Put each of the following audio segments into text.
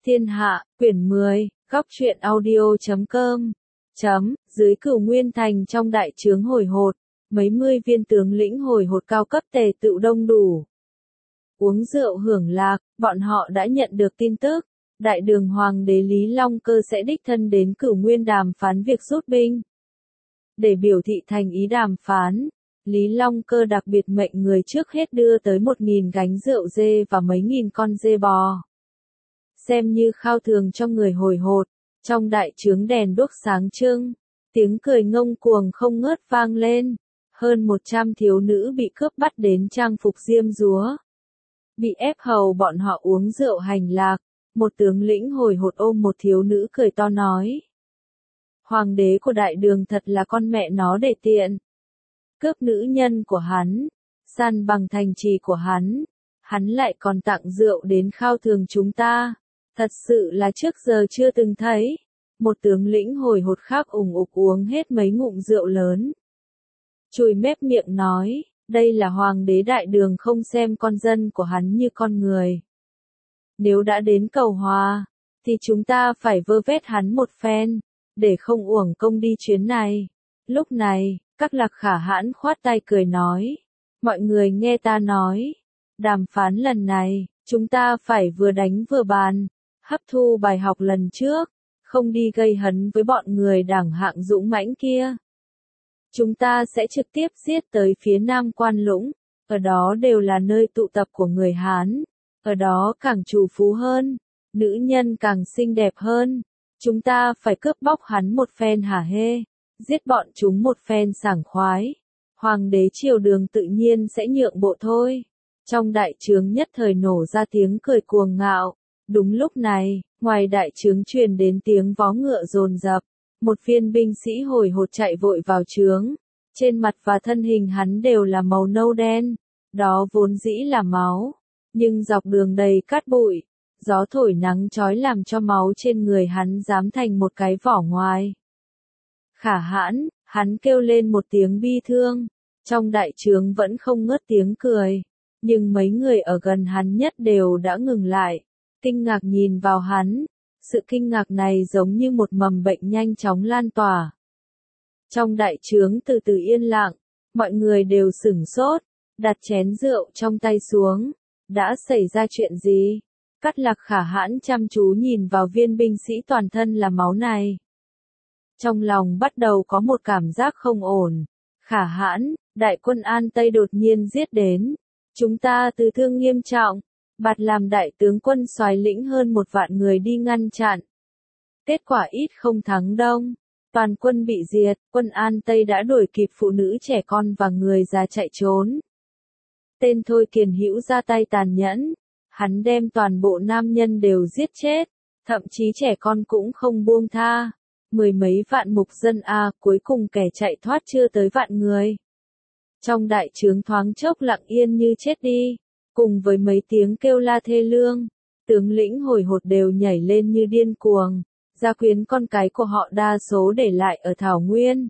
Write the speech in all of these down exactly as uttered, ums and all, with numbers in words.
Thiên Hạ, quyển mười, góc truyện audio chấm com. Chấm, dưới Cửu Nguyên Thành trong đại trướng hồi hột, mấy mươi viên tướng lĩnh hồi hột cao cấp tề tựu đông đủ. Uống rượu hưởng lạc, bọn họ đã nhận được tin tức, đại đường hoàng đế Lý Long Cơ sẽ đích thân đến Cửu Nguyên đàm phán việc rút binh. Để biểu thị thành ý đàm phán, Lý Long Cơ đặc biệt mệnh người trước hết đưa tới một nghìn gánh rượu dê và mấy nghìn con dê bò. Xem như khao thường cho người hồi hột, trong đại trướng đèn đuốc sáng trưng, tiếng cười ngông cuồng không ngớt vang lên, hơn một trăm thiếu nữ bị cướp bắt đến trang phục diêm dúa. Bị ép hầu bọn họ uống rượu hành lạc, một tướng lĩnh hồi hột ôm một thiếu nữ cười to nói. Hoàng đế của đại đường thật là con mẹ nó để tiện. Cướp nữ nhân của hắn, san bằng thành trì của hắn, hắn lại còn tặng rượu đến khao thường chúng ta. Thật sự là trước giờ chưa từng thấy. Một tướng lĩnh hồi hột khác ủng ục uống hết mấy ngụm rượu lớn. Chùi mép miệng nói, đây là hoàng đế đại đường không xem con dân của hắn như con người. Nếu đã đến cầu hòa, thì chúng ta phải vơ vét hắn một phen, để không uổng công đi chuyến này. Lúc này, các lạc khả hãn khoát tay cười nói, mọi người nghe ta nói, đàm phán lần này, chúng ta phải vừa đánh vừa bàn. Hấp thu bài học lần trước, không đi gây hấn với bọn người đảng hạng dũng mãnh kia. Chúng ta sẽ trực tiếp giết tới phía Nam Quan Lũng, ở đó đều là nơi tụ tập của người Hán, ở đó càng trù phú hơn, nữ nhân càng xinh đẹp hơn. Chúng ta phải cướp bóc hắn một phen hả hê, giết bọn chúng một phen sảng khoái. Hoàng đế triều đường tự nhiên sẽ nhượng bộ thôi. Trong đại trướng nhất thời nổ ra tiếng cười cuồng ngạo. Đúng lúc này, ngoài đại trướng truyền đến tiếng vó ngựa dồn dập, một viên binh sĩ hồi hột chạy vội vào trướng, trên mặt và thân hình hắn đều là màu nâu đen, đó vốn dĩ là máu, nhưng dọc đường đầy cát bụi, gió thổi nắng chói làm cho máu trên người hắn dám thành một cái vỏ ngoài. Khả hãn, hắn kêu lên một tiếng bi thương, trong đại trướng vẫn không ngớt tiếng cười, nhưng mấy người ở gần hắn nhất đều đã ngừng lại. Kinh ngạc nhìn vào hắn, sự kinh ngạc này giống như một mầm bệnh nhanh chóng lan tỏa. Trong đại trướng từ từ yên lặng, mọi người đều sửng sốt, đặt chén rượu trong tay xuống. Đã xảy ra chuyện gì? Cát Lạc Khả hãn chăm chú nhìn vào viên binh sĩ toàn thân là máu này. Trong lòng bắt đầu có một cảm giác không ổn. Khả hãn, đại quân An Tây đột nhiên giết đến. Chúng ta tử thương nghiêm trọng. Bạt làm đại tướng quân soái lĩnh hơn một vạn người đi ngăn chặn. Kết quả ít không thắng đông. Toàn quân bị diệt, quân An Tây đã đuổi kịp phụ nữ trẻ con và người già chạy trốn. Tên Thôi Kiền Hữu ra tay tàn nhẫn. Hắn đem toàn bộ nam nhân đều giết chết. Thậm chí trẻ con cũng không buông tha. Mười mấy vạn mục dân A cuối cùng kẻ chạy thoát chưa tới vạn người. Trong đại trướng thoáng chốc lặng yên như chết đi. Cùng với mấy tiếng kêu la thê lương, tướng lĩnh hồi hột đều nhảy lên như điên cuồng, gia quyến con cái của họ đa số để lại ở Thảo Nguyên.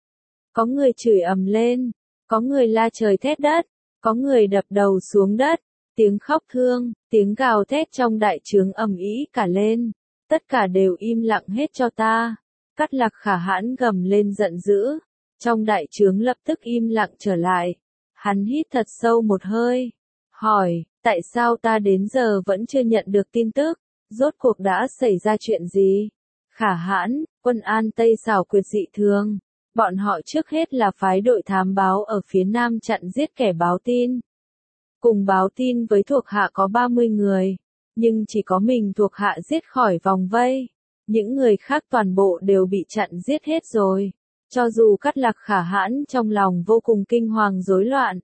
Có người chửi ầm lên, có người la trời thét đất, có người đập đầu xuống đất, tiếng khóc thương, tiếng gào thét trong đại trướng ầm ĩ cả lên, tất cả đều im lặng hết cho ta. Cát Lạc Khả hãn gầm lên giận dữ, trong đại trướng lập tức im lặng trở lại, hắn hít thật sâu một hơi. Hỏi, tại sao ta đến giờ vẫn chưa nhận được tin tức, rốt cuộc đã xảy ra chuyện gì? Khả hãn, quân An Tây xảo quyệt dị thường, bọn họ trước hết là phái đội thám báo ở phía nam chặn giết kẻ báo tin. Cùng báo tin với thuộc hạ có ba mươi người, nhưng chỉ có mình thuộc hạ giết khỏi vòng vây, những người khác toàn bộ đều bị chặn giết hết rồi, cho dù Cát Lạc Khả hãn trong lòng vô cùng kinh hoàng rối loạn.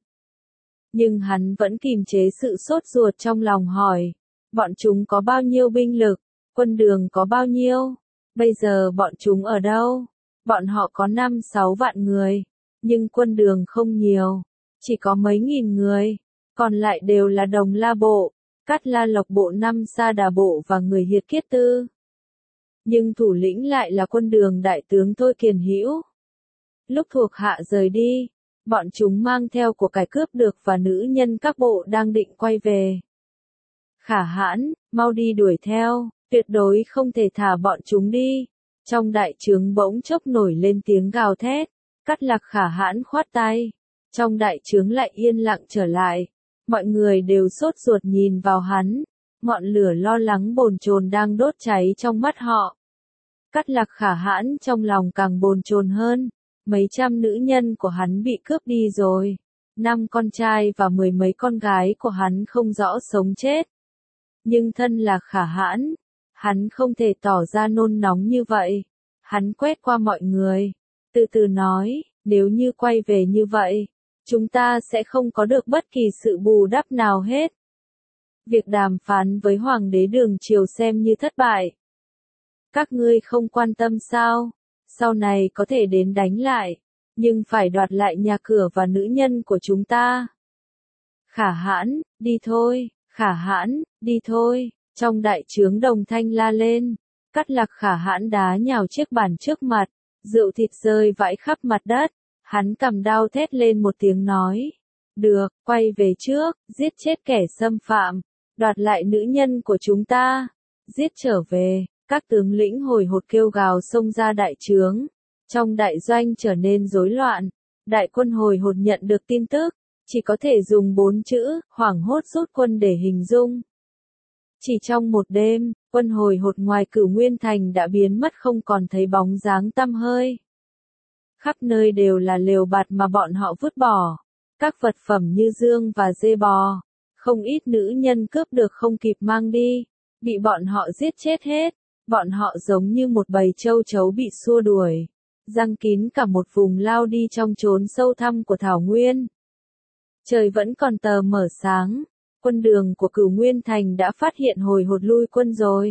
Nhưng hắn vẫn kìm chế sự sốt ruột trong lòng hỏi, bọn chúng có bao nhiêu binh lực, quân đường có bao nhiêu, bây giờ bọn chúng ở đâu? Bọn họ có năm sáu vạn người, nhưng quân đường không nhiều, chỉ có mấy nghìn người, còn lại đều là Đồng La Bộ, Cát La Lộc Bộ năm Sa Đà Bộ và người Hiệt Kiết Tư. Nhưng thủ lĩnh lại là quân đường đại tướng Thôi Kiền Hữu. Lúc thuộc hạ rời đi, bọn chúng mang theo của cải cướp được và nữ nhân các bộ đang định quay về. Khả hãn, mau đi đuổi theo, Tuyệt đối không thể thả bọn chúng đi. Trong đại trướng bỗng chốc nổi lên tiếng gào thét. Cát Lạc Khả Hãn khoát tay. Trong đại trướng lại yên lặng trở lại. Mọi người đều sốt ruột nhìn vào hắn. Ngọn lửa lo lắng bồn chồn đang đốt cháy trong mắt họ. Cát Lạc Khả Hãn trong lòng càng bồn chồn hơn. Mấy trăm nữ nhân của hắn bị cướp đi rồi. Năm con trai và mười mấy con gái của hắn không rõ sống chết. Nhưng thân là Khả Hãn, hắn không thể tỏ ra nôn nóng như vậy. Hắn quét qua mọi người, từ từ nói, nếu như quay về như vậy, chúng ta sẽ không có được bất kỳ sự bù đắp nào hết. Việc đàm phán với Hoàng đế Đường Triều xem như thất bại. Các ngươi không quan tâm sao? Sau này có thể đến đánh lại, nhưng phải đoạt lại nhà cửa và nữ nhân của chúng ta. Khả Hãn, đi thôi, Khả Hãn, đi thôi. Trong đại trướng đồng thanh la lên. Cát Lạc Khả Hãn đá nhào chiếc bàn trước mặt, rượu thịt rơi vãi khắp mặt đất. Hắn cầm đao thét lên một tiếng nói. Được, quay về trước, giết chết kẻ xâm phạm, đoạt lại nữ nhân của chúng ta, giết trở về. Các tướng lĩnh hồi hột kêu gào xông ra đại trướng. Trong đại doanh trở nên rối loạn. Đại quân hồi hột nhận được tin tức, chỉ có thể dùng bốn chữ, hoảng hốt rút quân để hình dung. Chỉ trong một đêm, quân hồi hột ngoài Cửu Nguyên Thành đã biến mất không còn thấy bóng dáng tăm hơi. Khắp nơi đều là lều bạt mà bọn họ vứt bỏ. Các vật phẩm như dương và dê bò. Không ít nữ nhân cướp được không kịp mang đi. Bị bọn họ giết chết hết. Bọn họ giống như một bầy châu chấu bị xua đuổi. Giăng kín cả một vùng lao đi trong chốn sâu thẳm của Thảo Nguyên. Trời vẫn còn tờ mờ sáng. Quân đường của Cửu Nguyên Thành đã phát hiện hồi hột lui quân rồi.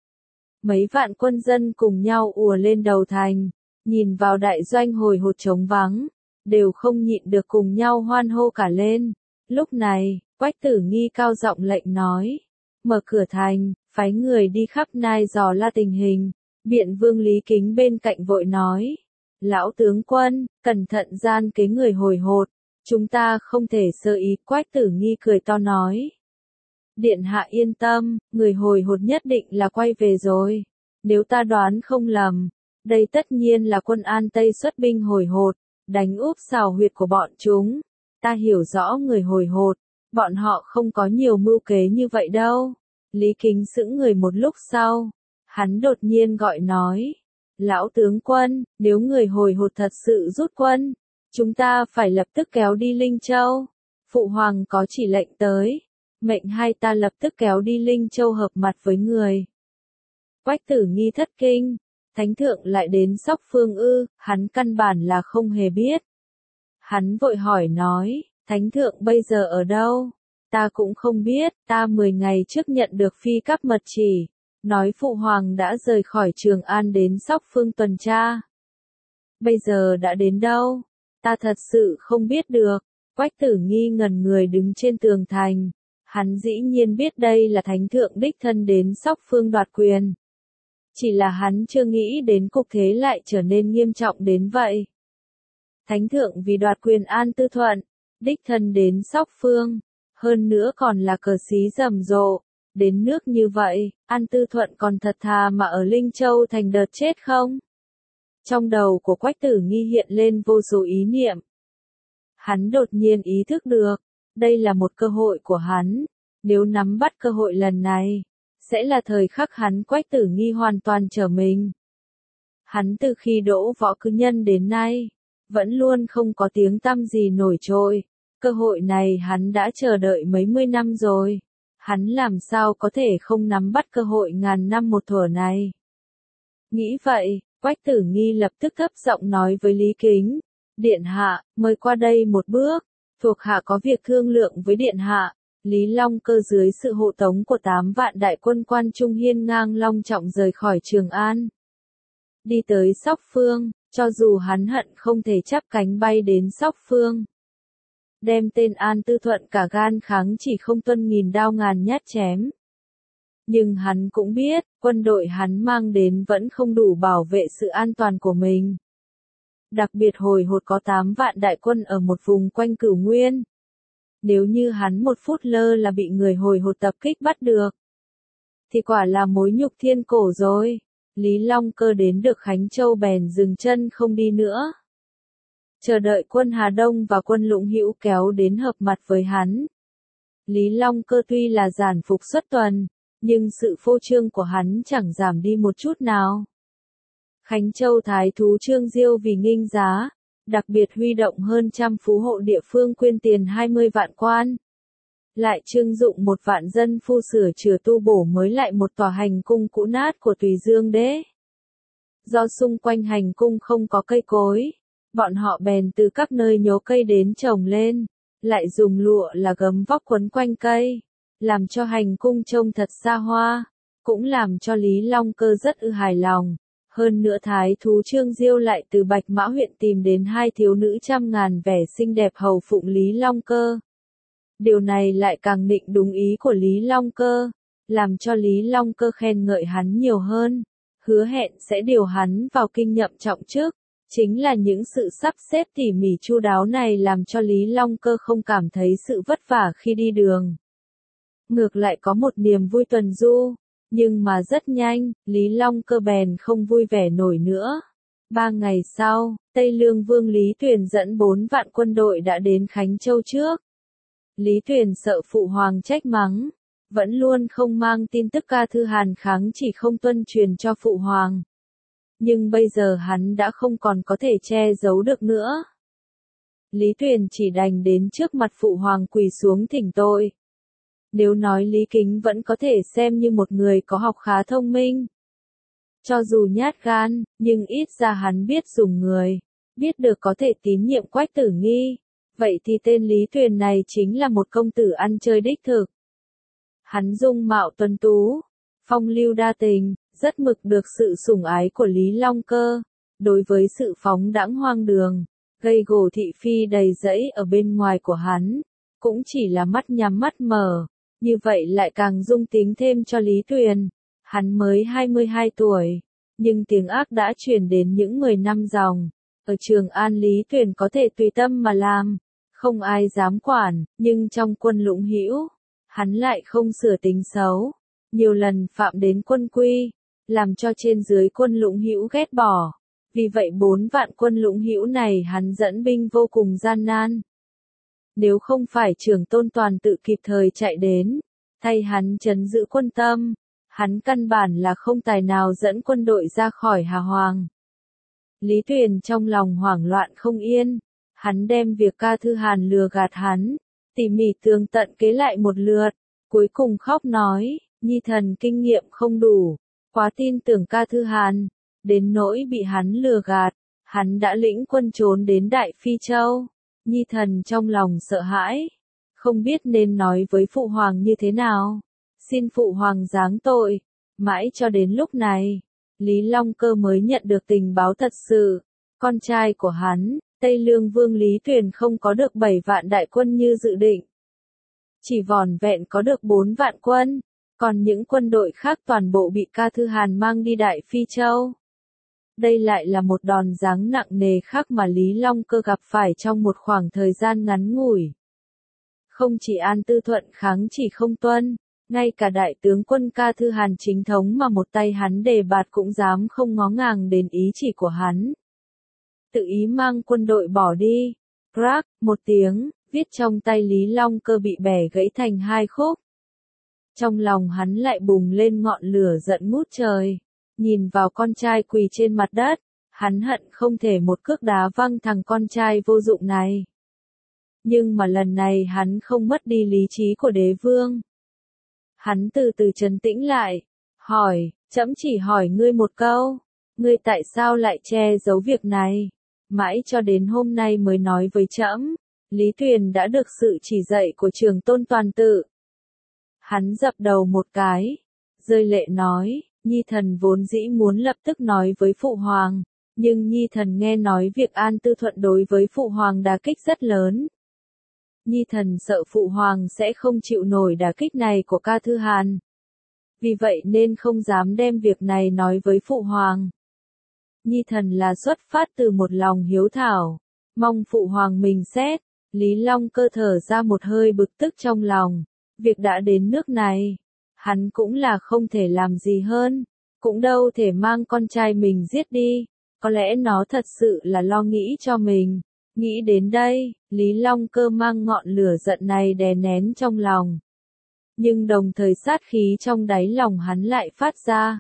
Mấy vạn quân dân cùng nhau ùa lên đầu thành. Nhìn vào đại doanh hồi hột trống vắng. Đều không nhịn được cùng nhau hoan hô cả lên. Lúc này, Quách Tử Nghi cao giọng lệnh nói. Mở cửa thành, phái người đi khắp Nai dò la tình hình. Biện Vương Lý Kính bên cạnh vội nói. Lão tướng quân, cẩn thận gian kế người hồi hột. Chúng ta không thể sơ ý. Quách Tử Nghi cười to nói. Điện hạ yên tâm, người hồi hột nhất định là quay về rồi. Nếu ta đoán không lầm, đây tất nhiên là quân An Tây xuất binh hồi hột, đánh úp xào huyệt của bọn chúng. Ta hiểu rõ người hồi hột, bọn họ không có nhiều mưu kế như vậy đâu. Lý Kính sững người một lúc sau, hắn đột nhiên gọi nói. Lão tướng quân, nếu người hồi hột thật sự rút quân, chúng ta phải lập tức kéo đi Linh Châu. Phụ hoàng có chỉ lệnh tới, mệnh hai ta lập tức kéo đi Linh Châu hợp mặt với người. Quách Tử Nghi thất kinh, thánh thượng lại đến Sóc Phương ư, hắn căn bản là không hề biết. Hắn vội hỏi nói, thánh thượng bây giờ ở đâu? Ta cũng không biết, ta mười ngày trước nhận được phi cấp mật chỉ, nói phụ hoàng đã rời khỏi Trường An đến Sóc Phương tuần tra. Bây giờ đã đến đâu? Ta thật sự không biết được. Quách Tử Nghi ngẩn người đứng trên tường thành. Hắn dĩ nhiên biết đây là thánh thượng đích thân đến Sóc Phương đoạt quyền. Chỉ là hắn chưa nghĩ đến cục thế lại trở nên nghiêm trọng đến vậy. Thánh thượng vì đoạt quyền An Tư Thuận, đích thân đến Sóc Phương, hơn nữa còn là cờ xí rầm rộ, đến nước như vậy, An Tư Thuận còn thật thà mà ở Linh Châu thành đợt chết không? Trong đầu của Quách Tử Nghi hiện lên vô số ý niệm. Hắn đột nhiên ý thức được, đây là một cơ hội của hắn, nếu nắm bắt cơ hội lần này, sẽ là thời khắc hắn Quách Tử Nghi hoàn toàn trở mình. Hắn từ khi đỗ võ cư nhân đến nay, vẫn luôn không có tiếng tăm gì nổi trội, cơ hội này hắn đã chờ đợi mấy mươi năm rồi, hắn làm sao có thể không nắm bắt cơ hội ngàn năm một thuở này. Nghĩ vậy, Quách Tử Nghi lập tức thấp giọng nói với Lý Kính, Điện hạ, mời qua đây một bước, thuộc hạ có việc thương lượng với Điện hạ. Lý Long Cơ dưới sự hộ tống của tám vạn đại quân Quan Trung hiên ngang long trọng rời khỏi Trường An. Đi tới Sóc Phương, cho dù hắn hận không thể chắp cánh bay đến Sóc Phương. Đem tên An Tư Thuận cả gan kháng chỉ không tuân nghìn đao ngàn nhát chém. Nhưng hắn cũng biết, quân đội hắn mang đến vẫn không đủ bảo vệ sự an toàn của mình. Đặc biệt hồi hột có tám vạn đại quân ở một vùng quanh Cửu Nguyên. Nếu như hắn một phút lơ là bị người hồi hột tập kích bắt được, thì quả là mối nhục thiên cổ rồi. Lý Long Cơ đến được Khánh Châu bèn dừng chân không đi nữa. Chờ đợi quân Hà Đông và quân Lũng Hữu kéo đến hợp mặt với hắn. Lý Long Cơ tuy là giản phục xuất tuần, nhưng sự phô trương của hắn chẳng giảm đi một chút nào. Khánh Châu thái thú Trương Diêu vì nghinh giá, đặc biệt huy động hơn trăm phú hộ địa phương quyên tiền hai mươi vạn quan. Lại trưng dụng một vạn dân phu sửa chữa tu bổ mới lại một tòa hành cung cũ nát của Tùy Dương đế. Do xung quanh hành cung không có cây cối, bọn họ bèn từ các nơi nhổ cây đến trồng lên, lại dùng lụa là gấm vóc quấn quanh cây, làm cho hành cung trông thật xa hoa, cũng làm cho Lý Long Cơ rất ư hài lòng. Hơn nữa thái thú Trương Diêu lại từ Bạch Mã huyện tìm đến hai thiếu nữ trăm ngàn vẻ xinh đẹp hầu phụng Lý Long Cơ. Điều này lại càng định đúng ý của Lý Long Cơ, làm cho Lý Long Cơ khen ngợi hắn nhiều hơn, hứa hẹn sẽ điều hắn vào kinh nhậm trọng chức. Chính là những sự sắp xếp tỉ mỉ chu đáo này làm cho Lý Long Cơ không cảm thấy sự vất vả khi đi đường. Ngược lại có một niềm vui tuần du, nhưng mà rất nhanh, Lý Long Cơ bèn không vui vẻ nổi nữa. Ba ngày sau, Tây Lương Vương Lý Tuyền dẫn bốn vạn quân đội đã đến Khánh Châu trước. Lý Tuyền sợ phụ hoàng trách mắng, vẫn luôn không mang tin tức Ca Thư Hàn kháng chỉ không tuân truyền cho phụ hoàng. Nhưng bây giờ hắn đã không còn có thể che giấu được nữa. Lý Tuyền chỉ đành đến trước mặt phụ hoàng quỳ xuống thỉnh tội. Nếu nói Lý Kính vẫn có thể xem như một người có học khá thông minh. Cho dù nhát gan, nhưng ít ra hắn biết dùng người, biết được có thể tín nhiệm Quách Tử Nghi. Vậy thì tên Lý Tuyền này chính là một công tử ăn chơi đích thực. Hắn dung mạo tuấn tú, phong lưu đa tình, rất mực được sự sủng ái của Lý Long Cơ. Đối với sự phóng đãng hoang đường, gây gổ thị phi đầy rẫy ở bên ngoài của hắn, cũng chỉ là mắt nhắm mắt mở, như vậy lại càng dung tính thêm cho Lý Tuyền. Hắn mới hai mươi hai tuổi, nhưng tiếng ác đã truyền đến những mười năm dòng. Ở Trường An Lý Tuyền có thể tùy tâm mà làm, không ai dám quản, nhưng trong quân Lũng Hữu, hắn lại không sửa tính xấu, nhiều lần phạm đến quân quy, làm cho trên dưới quân Lũng Hữu ghét bỏ. Vì vậy bốn vạn quân Lũng Hữu này hắn dẫn binh vô cùng gian nan. Nếu không phải Trưởng Tôn Toàn tự kịp thời chạy đến, thay hắn trấn giữ quân tâm, hắn căn bản là không tài nào dẫn quân đội ra khỏi Hà Hoàng. Lý Tuyền trong lòng hoảng loạn không yên, hắn đem việc Ca Thư Hàn lừa gạt hắn, tỉ mỉ tường tận kế lại một lượt, cuối cùng khóc nói, nhi thần kinh nghiệm không đủ, quá tin tưởng Ca Thư Hàn, đến nỗi bị hắn lừa gạt, hắn đã lĩnh quân trốn đến Đại Phi Châu. Nhi thần trong lòng sợ hãi, không biết nên nói với phụ hoàng như thế nào, xin phụ hoàng giáng tội. Mãi cho đến lúc này, Lý Long Cơ mới nhận được tình báo thật sự, con trai của hắn, Tây Lương Vương Lý Tuyền không có được bảy vạn đại quân như dự định, chỉ vỏn vẹn có được bốn vạn quân, còn những quân đội khác toàn bộ bị Ca Thư Hàn mang đi Đại Phi Châu. Đây lại là một đòn giáng nặng nề khác mà Lý Long Cơ gặp phải trong một khoảng thời gian ngắn ngủi. Không chỉ An Tư Thuận kháng chỉ không tuân, ngay cả đại tướng quân Ca Thư Hàn chính thống mà một tay hắn đề bạt cũng dám không ngó ngàng đến ý chỉ của hắn. Tự ý mang quân đội bỏ đi. Crack, một tiếng, viết trong tay Lý Long Cơ bị bẻ gãy thành hai khúc. Trong lòng hắn lại bùng lên ngọn lửa giận ngút trời. Nhìn vào con trai quỳ trên mặt đất, hắn hận không thể một cước đá văng thằng con trai vô dụng này. Nhưng mà lần này hắn không mất đi lý trí của đế vương. Hắn từ từ trấn tĩnh lại, hỏi, trẫm chỉ hỏi ngươi một câu, ngươi tại sao lại che giấu việc này, mãi cho đến hôm nay mới nói với trẫm. Lý Tuyền đã được sự chỉ dạy của Trường Tôn Toàn tự. Hắn dập đầu một cái, rơi lệ nói, Nhi thần vốn dĩ muốn lập tức nói với phụ hoàng, nhưng Nhi thần nghe nói việc An Tư Thuận đối với phụ hoàng đả kích rất lớn. Nhi thần sợ phụ hoàng sẽ không chịu nổi đả kích này của Ca Thư Hàn. Vì vậy nên không dám đem việc này nói với phụ hoàng. Nhi thần là xuất phát từ một lòng hiếu thảo, mong phụ hoàng mình xét. Lý Long Cơ thở ra một hơi bực tức trong lòng, việc đã đến nước này, Hắn cũng là không thể làm gì hơn, cũng đâu thể mang con trai mình giết đi, có lẽ nó thật sự là lo nghĩ cho mình. Nghĩ đến đây, Lý Long Cơ mang ngọn lửa giận này đè nén trong lòng. Nhưng đồng thời sát khí trong đáy lòng hắn lại phát ra.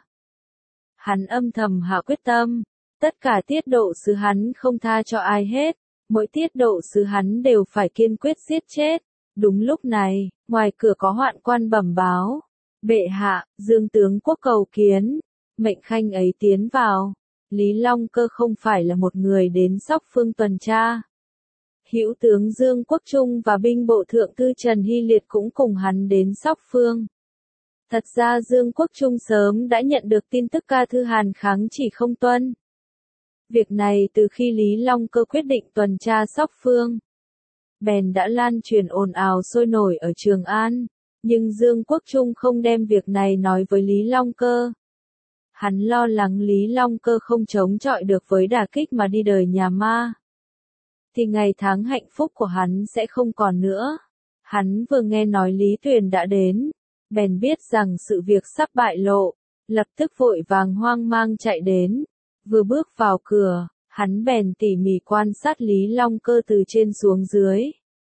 Hắn âm thầm hạ quyết tâm, tất cả tiết độ sứ hắn không tha cho ai hết, mỗi tiết độ sứ hắn đều phải kiên quyết giết chết. Đúng lúc này, ngoài cửa có hoạn quan bẩm báo. Bệ hạ, Dương tướng quốc cầu kiến, mệnh khanh ấy tiến vào. Lý Long Cơ không phải là một người đến Sóc Phương tuần tra. Hữu tướng Dương Quốc Trung và binh bộ thượng thư Trần Hy Liệt cũng cùng hắn đến Sóc Phương. Thật ra Dương Quốc Trung sớm đã nhận được tin tức ca thư Hàn kháng chỉ không tuân. Việc này từ khi Lý Long Cơ quyết định tuần tra Sóc Phương, bèn đã lan truyền ồn ào sôi nổi ở Trường An, nhưng Dương Quốc Trung không đem việc này nói với Lý Long Cơ. Hắn lo lắng Lý Long Cơ không chống chọi được với đả kích mà đi đời nhà ma, thì ngày tháng hạnh phúc của hắn sẽ không còn nữa. Hắn vừa nghe nói Lý Tuyền đã đến, bèn biết rằng sự việc sắp bại lộ, lập tức vội vàng hoang mang chạy đến. Vừa bước vào cửa, hắn bèn tỉ mỉ quan sát Lý Long Cơ từ trên xuống dưới.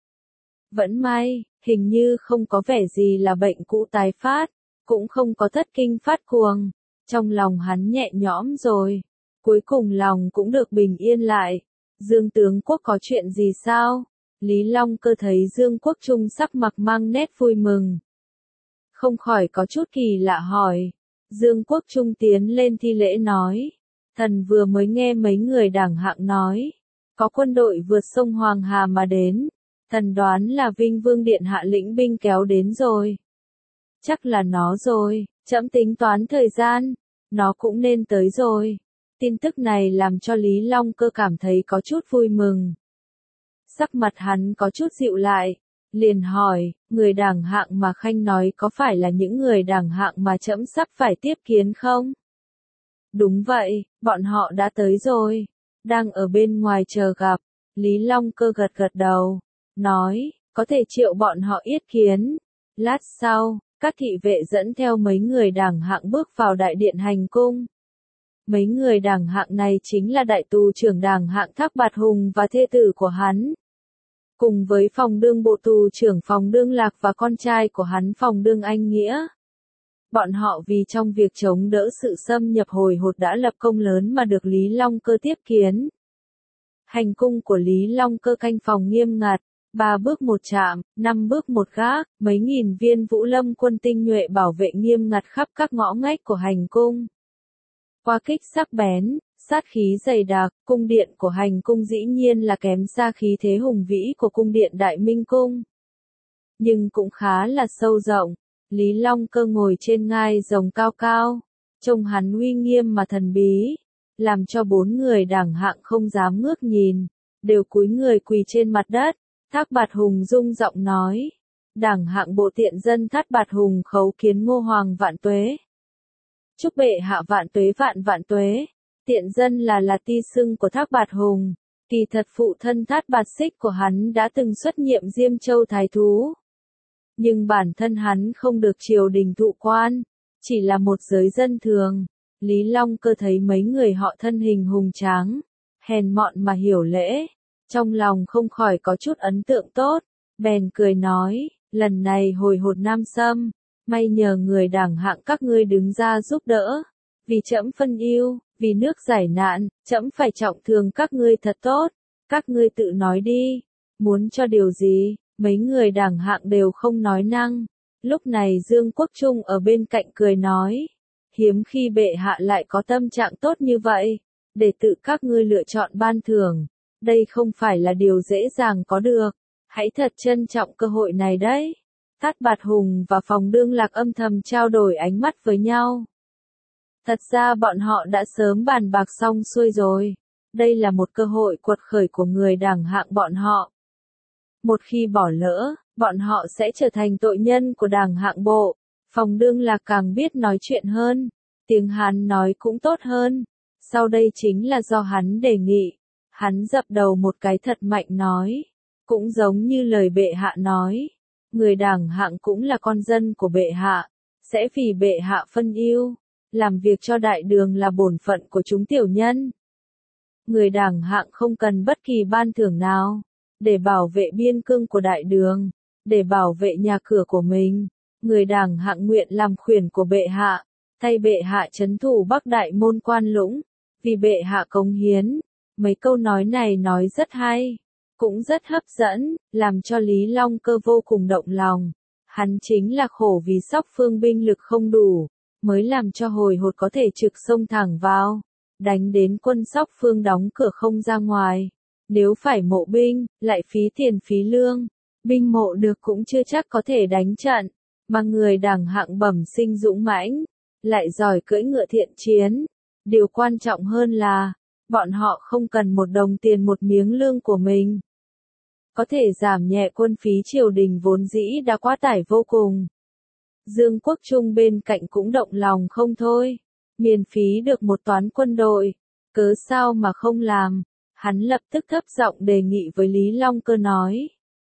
Vẫn may, hình như không có vẻ gì là bệnh cũ tái phát, cũng không có thất kinh phát cuồng. Trong lòng hắn nhẹ nhõm rồi, cuối cùng lòng cũng được bình yên lại. Dương tướng quốc có chuyện gì sao? Lý Long Cơ thấy Dương Quốc Trung sắc mặt mang nét vui mừng, không khỏi có chút kỳ lạ hỏi. Dương Quốc Trung tiến lên thi lễ nói, thần vừa mới nghe mấy người đảng hạng nói, có quân đội vượt sông Hoàng Hà mà đến, thần đoán là Vinh Vương Điện hạ lĩnh binh kéo đến rồi. Chắc là nó rồi, trẫm tính toán thời gian, nó cũng nên tới rồi. Tin tức này làm cho Lý Long Cơ cảm thấy có chút vui mừng. Sắc mặt hắn có chút dịu lại, liền hỏi, người đảng hạng mà khanh nói có phải là những người đảng hạng mà trẫm sắp phải tiếp kiến không? Đúng vậy, bọn họ đã tới rồi, đang ở bên ngoài chờ gặp. Lý Long Cơ gật gật đầu, nói, có thể triệu bọn họ yết kiến. Lát sau, các thị vệ dẫn theo mấy người đảng hạng bước vào đại điện hành cung. Mấy người đảng hạng này chính là đại tù trưởng đảng hạng Thác Bạt Hùng và thê tử của hắn, cùng với phòng đương bộ tù trưởng phòng đương Lạc và con trai của hắn phòng đương Anh Nghĩa. Bọn họ vì trong việc chống đỡ sự xâm nhập hồi hột đã lập công lớn mà được Lý Long Cơ tiếp kiến. Hành cung của Lý Long Cơ canh phòng nghiêm ngặt, ba bước một trạm, năm bước một gác, mấy nghìn viên Vũ Lâm quân tinh nhuệ bảo vệ nghiêm ngặt khắp các ngõ ngách của hành cung. Qua kích sắc bén, sát khí dày đặc, cung điện của hành cung dĩ nhiên là kém xa khí thế hùng vĩ của cung điện Đại Minh Cung, nhưng cũng khá là sâu rộng. Lý Long Cơ ngồi trên ngai rồng cao cao, trông hắn uy nghiêm mà thần bí, làm cho bốn người đảng hạng không dám ngước nhìn, đều cúi người quỳ trên mặt đất. Thác Bạt Hùng rung giọng nói, đảng hạng bộ tiện dân Thác Bạt Hùng khấu kiến Ngô Hoàng vạn tuế. Chúc bệ hạ vạn tuế vạn vạn tuế. Tiện dân là là ti xưng của Thác Bạt Hùng, kỳ thật phụ thân Thác Bạt Xích của hắn đã từng xuất nhiệm Diêm Châu thái thú. Nhưng bản thân hắn không được triều đình thụ quan, chỉ là một giới dân thường. Lý Long Cơ thấy mấy người họ thân hình hùng tráng, hèn mọn mà hiểu lễ, trong lòng không khỏi có chút ấn tượng tốt, bèn cười nói, lần này hồi hột Nam Sâm, may nhờ người đảng hạng các ngươi đứng ra giúp đỡ, vì trẫm phân ưu, vì nước giải nạn, trẫm phải trọng thương các ngươi thật tốt, các ngươi tự nói đi, muốn cho điều gì? Mấy người đảng hạng đều không nói năng. Lúc này Dương Quốc Trung ở bên cạnh cười nói, hiếm khi bệ hạ lại có tâm trạng tốt như vậy, để tự các ngươi lựa chọn ban thưởng, đây không phải là điều dễ dàng có được, hãy thật trân trọng cơ hội này đấy. Thác Bạt Hùng và phòng đương Lạc âm thầm trao đổi ánh mắt với nhau. Thật ra bọn họ đã sớm bàn bạc xong xuôi rồi, đây là một cơ hội quật khởi của người đảng hạng bọn họ. Một khi bỏ lỡ, bọn họ sẽ trở thành tội nhân của đảng hạng bộ. Phòng đương Lạc càng biết nói chuyện hơn, tiếng hắn nói cũng tốt hơn. Sau đây chính là do hắn đề nghị. Hắn dập đầu một cái thật mạnh nói, cũng giống như lời bệ hạ nói, người đảng hạng cũng là con dân của bệ hạ, sẽ vì bệ hạ phân ưu, làm việc cho đại đường là bổn phận của chúng tiểu nhân. Người đẳng hạng không cần bất kỳ ban thưởng nào, để bảo vệ biên cương của đại đường, để bảo vệ nhà cửa của mình. Người đẳng hạng nguyện làm khuyển của bệ hạ, thay bệ hạ trấn thủ Bắc Đại Môn Quan Lũng, vì bệ hạ cống hiến. Mấy câu nói này nói rất hay, cũng rất hấp dẫn, làm cho Lý Long Cơ vô cùng động lòng. Hắn chính là khổ vì Sóc Phương binh lực không đủ, mới làm cho hồi hột có thể trực sông thẳng vào, đánh đến quân Sóc Phương đóng cửa không ra ngoài. Nếu phải mộ binh, lại phí tiền phí lương, binh mộ được cũng chưa chắc có thể đánh trận, mà người đẳng hạng bẩm sinh dũng mãnh, lại giỏi cưỡi ngựa thiện chiến. Điều quan trọng hơn là, bọn họ không cần một đồng tiền một miếng lương của mình. Có thể giảm nhẹ quân phí triều đình vốn dĩ đã quá tải vô cùng. Dương Quốc Trung bên cạnh cũng động lòng không thôi. Miễn phí được một toán quân đội, cớ sao mà không làm. Hắn lập tức thấp giọng đề nghị với Lý Long Cơ nói.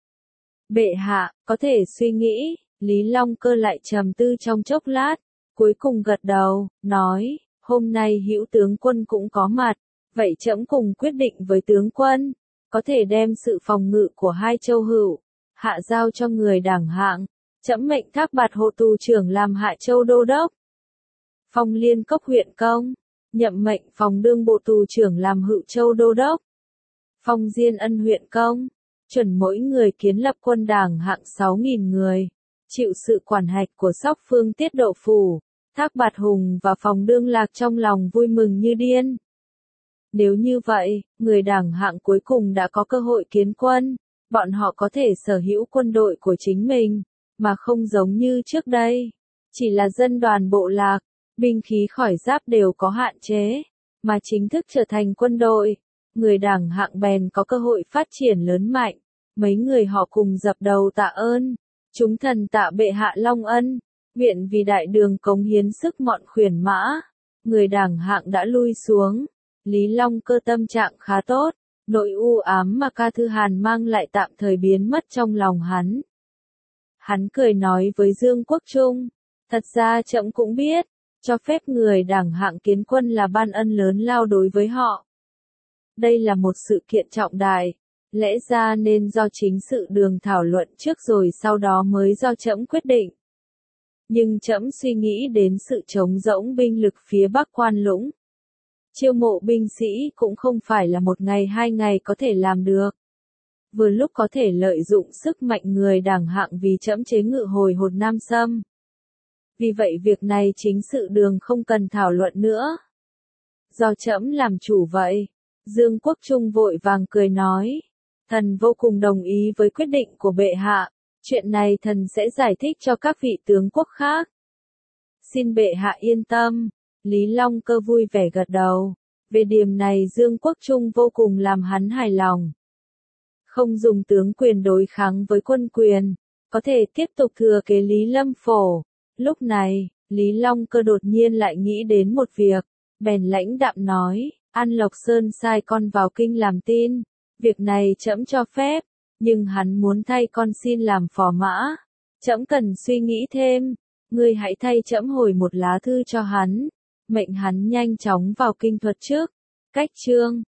Bệ hạ, có thể suy nghĩ. Lý Long Cơ lại trầm tư trong chốc lát, cuối cùng gật đầu, nói, hôm nay hữu tướng quân cũng có mặt, vậy trẫm cùng quyết định với tướng quân, có thể đem sự phòng ngự của hai châu hữu, hạ giao cho người đẳng hạng, trẫm mệnh Thác Bạt hộ tù trưởng làm Hạ Châu đô đốc. Phong Liên Cốc huyện công, nhậm mệnh Phòng Đương bộ tù trưởng làm Hữu Châu đô đốc. Phong Diên Ân huyện công, chuẩn mỗi người kiến lập quân đảng hạng sáu nghìn người, chịu sự quản hạch của Sóc Phương Tiết Độ Phủ. Thác Bạt Hùng và Phòng Đương Lạc trong lòng vui mừng như điên. Nếu như vậy, người đẳng hạng cuối cùng đã có cơ hội kiến quân, bọn họ có thể sở hữu quân đội của chính mình, mà không giống như trước đây. Chỉ là dân đoàn bộ lạc, binh khí khỏi giáp đều có hạn chế, mà chính thức trở thành quân đội. Người đẳng hạng bèn có cơ hội phát triển lớn mạnh, mấy người họ cùng dập đầu tạ ơn. Chúng thần tạ bệ hạ long ân, nguyện vì đại đường cống hiến sức mọn khuyển mã. Người đẳng hạng đã lui xuống, Lý Long Cơ tâm trạng khá tốt, nỗi u ám mà Ca Thư Hàn mang lại tạm thời biến mất trong lòng hắn. Hắn cười nói với Dương Quốc Trung, thật ra trẫm cũng biết, cho phép người đẳng hạng kiến quân là ban ân lớn lao đối với họ. Đây là một sự kiện trọng đại, lẽ ra nên do chính sự đường thảo luận trước rồi sau đó mới do trẫm quyết định. Nhưng trẫm suy nghĩ đến sự trống rỗng binh lực phía Bắc Quan Lũng. Chiêu mộ binh sĩ cũng không phải là một ngày hai ngày có thể làm được. Vừa lúc có thể lợi dụng sức mạnh người đẳng hạng vì trẫm chế ngự hồi hột Nam Sâm. Vì vậy việc này chính sự đường không cần thảo luận nữa. Do trẫm làm chủ vậy. Dương Quốc Trung vội vàng cười nói. Thần vô cùng đồng ý với quyết định của bệ hạ. Chuyện này thần sẽ giải thích cho các vị tướng quốc khác. Xin bệ hạ yên tâm. Lý Long Cơ vui vẻ gật đầu. Về điểm này Dương Quốc Trung vô cùng làm hắn hài lòng. Không dùng tướng quyền đối kháng với quân quyền, có thể tiếp tục thừa kế Lý Lâm Phổ. Lúc này, Lý Long Cơ đột nhiên lại nghĩ đến một việc, bèn lãnh đạm nói, An Lộc Sơn sai con vào kinh làm tin, việc này trẫm cho phép, nhưng hắn muốn thay con xin làm phò mã, trẫm cần suy nghĩ thêm, ngươi hãy thay trẫm hồi một lá thư cho hắn, mệnh hắn nhanh chóng vào kinh thuật trước, cách chương.